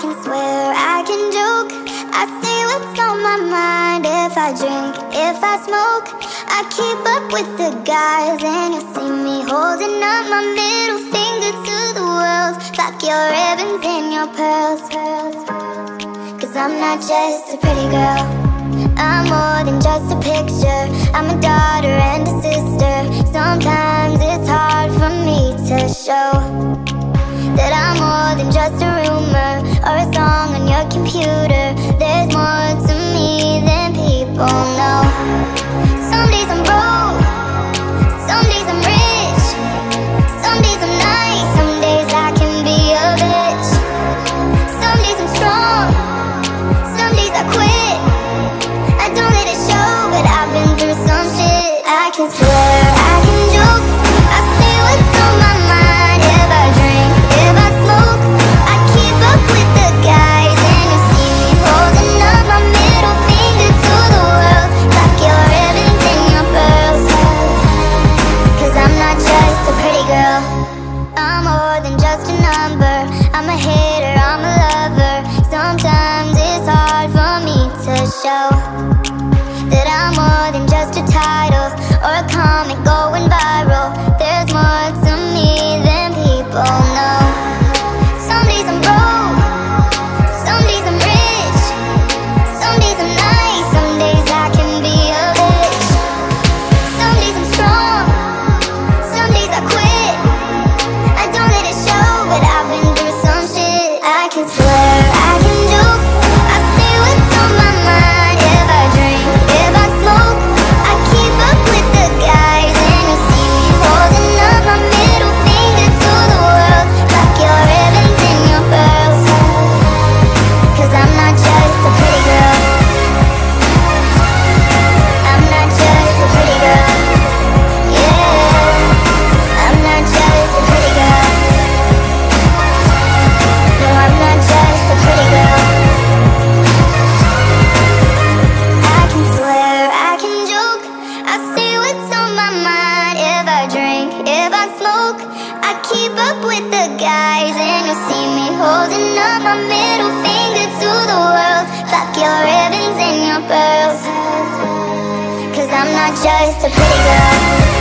can swear, I can joke, I say what's on my mind. If I drink, if I smoke, I keep up with the guys. And you'll see me holding up my middle finger to the world. Fuck your ribbons and your pearls. Cause I'm not just a pretty girl, I'm more than just a picture. I'm a daughter and a sister. Sometimes it's hard for me to show that I'm more than just a rumor or a song on your computer. There's more to me than people know. Some days I'm broke, some days I'm rich, some days I'm nice, some days I can be a bitch. Some days I'm strong, some days I quit. I don't let it show, but I've been through some shit. I can swear, I can joke, I say what's on my mind. If I drink, if I smoke, I keep up with the guys. And you see me holding up my middle finger to the world. Fuck your ribbons and your pearls. Cause I'm not just a pretty girl, I'm more than just a number. I'm a hater, I'm a lover. Sometimes it's hard for me to show that I'm more than just a title or a comic going viral. There's more to me than people know. Some days I'm broke, some days I'm rich, some days I'm nice, some days I can be a bitch. Some days I'm strong, some days I quit. I don't let it show, but I've been through some shit. I can swear, I can joke, I say what's on my mind. If I drink, if I smoke, I keep up with the guys. And you see me holding up my middle finger to the world. Fuck your ribbons and your pearls. Cause I'm not just a pretty girl, I'm not just a pretty girl. Yeah, I'm not just a pretty girl. No, I'm not just a pretty girl. I can swear, I can joke, I say what's on my mind. If I drink, if I smoke, I keep up with the guys. And you'll see me holding up my middle finger to the world. Fuck your ribbons and your pearls. Cause I'm not just a pretty girl.